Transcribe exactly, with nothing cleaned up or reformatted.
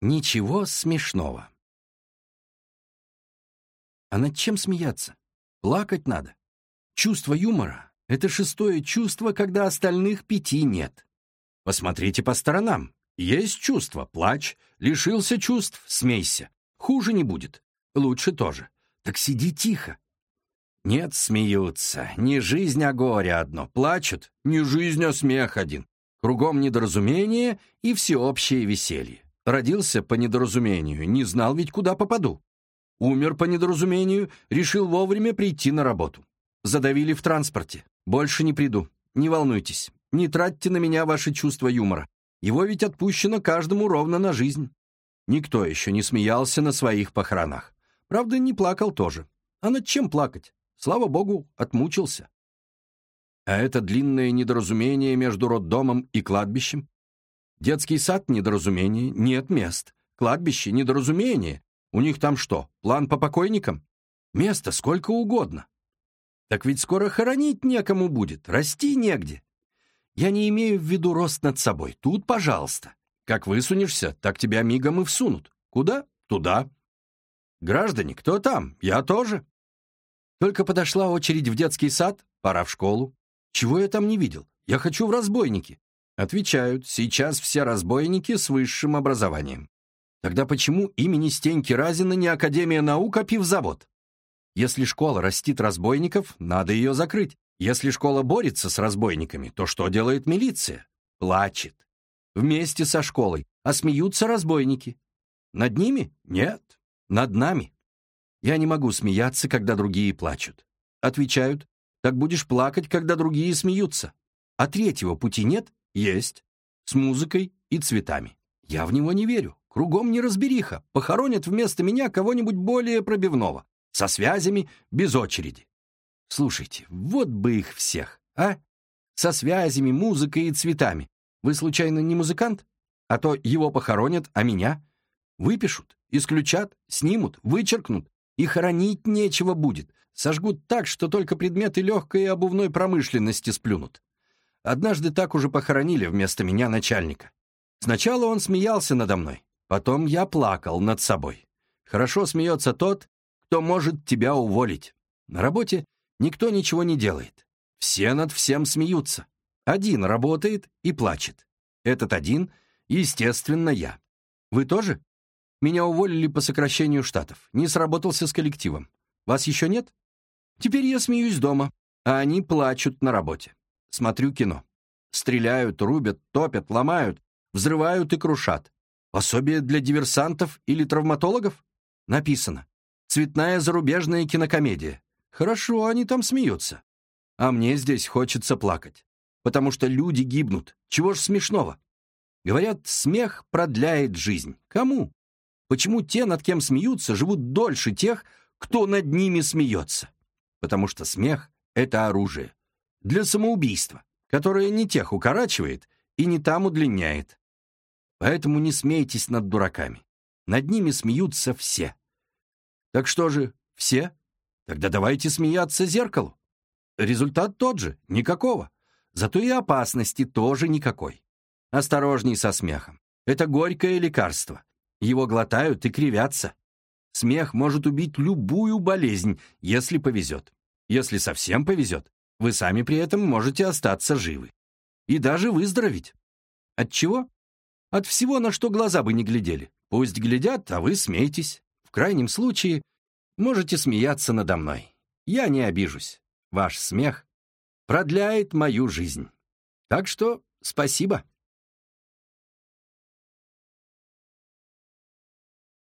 Ничего смешного. А над чем смеяться? Плакать надо. Чувство юмора — это шестое чувство, когда остальных пяти нет. Посмотрите по сторонам. Есть чувство — плачь. Лишился чувств — смейся. Хуже не будет. Лучше тоже. Так сиди тихо. Нет, смеются. Не жизнь, а горе одно. Плачут. Не жизнь, а смех один. Кругом недоразумение и всеобщее веселье. Родился по недоразумению, не знал ведь, куда попаду. Умер по недоразумению, решил вовремя прийти на работу. Задавили в транспорте. Больше не приду. Не волнуйтесь. Не тратьте на меня ваше чувство юмора. Его ведь отпущено каждому ровно на жизнь. Никто еще не смеялся на своих похоронах. Правда, не плакал тоже. А над чем плакать? Слава богу, отмучился. А это длинное недоразумение между роддомом и кладбищем? Детский сад — недоразумение, нет мест. Кладбище — недоразумение. У них там что, план по покойникам? Места сколько угодно. Так ведь скоро хоронить некому будет, расти негде. Я не имею в виду рост над собой. Тут, пожалуйста. Как высунешься, так тебя мигом и всунут. Куда? Туда. Граждане, кто там? Я тоже. Только подошла очередь в детский сад, пора в школу. Чего я там не видел? Я хочу в разбойники. Отвечают, сейчас все разбойники с высшим образованием. Тогда почему имени Стеньки Разина не Академия наук, а пивзавод? Если школа растит разбойников, надо ее закрыть. Если школа борется с разбойниками, то что делает милиция? Плачет. Вместе со школой. А смеются разбойники. Над ними? Нет. Над нами. Я не могу смеяться, когда другие плачут. Отвечают, так будешь плакать, когда другие смеются. А третьего пути нет? Есть. С музыкой и цветами. Я в него не верю. Кругом неразбериха. Похоронят вместо меня кого-нибудь более пробивного. Со связями, без очереди. Слушайте, вот бы их всех, а? Со связями, музыкой и цветами. Вы, случайно, не музыкант? А то его похоронят, а меня? Выпишут, исключат, снимут, вычеркнут. И хоронить нечего будет. Сожгут так, что только предметы легкой и обувной промышленности сплюнут. Однажды так уже похоронили вместо меня начальника. Сначала он смеялся надо мной, потом я плакал над собой. Хорошо смеется тот, кто может тебя уволить. На работе никто ничего не делает. Все над всем смеются. Один работает и плачет. Этот один, естественно, я. Вы тоже? Меня уволили по сокращению штатов. Не сработался с коллективом. Вас еще нет? Теперь я смеюсь дома, а они плачут на работе. Смотрю кино. Стреляют, рубят, топят, ломают, взрывают и крушат. Пособие для диверсантов или травматологов? Написано. Цветная зарубежная кинокомедия. Хорошо, они там смеются. А мне здесь хочется плакать. Потому что люди гибнут. Чего ж смешного? Говорят, смех продляет жизнь. Кому? Почему те, над кем смеются, живут дольше тех, кто над ними смеется? Потому что смех — это оружие. Для самоубийства, которое не тех укорачивает и не там удлиняет. Поэтому не смейтесь над дураками. Над ними смеются все. Так что же, все? Тогда давайте смеяться зеркалу. Результат тот же, никакого. Зато и опасности тоже никакой. Осторожней со смехом. Это горькое лекарство. Его глотают и кривятся. Смех может убить любую болезнь, если повезет. Если совсем повезет, вы сами при этом можете остаться живы. И даже выздороветь. От чего? От всего, на что глаза бы не глядели. Пусть глядят, а вы смейтесь. В крайнем случае, можете смеяться надо мной. Я не обижусь. Ваш смех продляет мою жизнь. Так что спасибо.